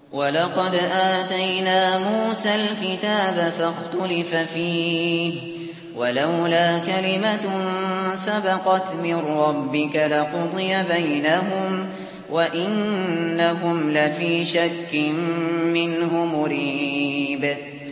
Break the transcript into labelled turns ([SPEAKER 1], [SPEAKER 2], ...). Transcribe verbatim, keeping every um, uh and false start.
[SPEAKER 1] وَلَقَدْ آتَيْنَا مُوسَى الْكِتَابَ فَاخْتُلِفَ فِيهِ ۚ وَلَوْلَا كَلِمَةٌ سَبَقَتْ مِن رَّبِّكَ لَقُضِيَ بَيْنَهُمْ وَإِنَّهُمْ لَفِي شَكٍّ مِّنْهُ مُرِيبٍ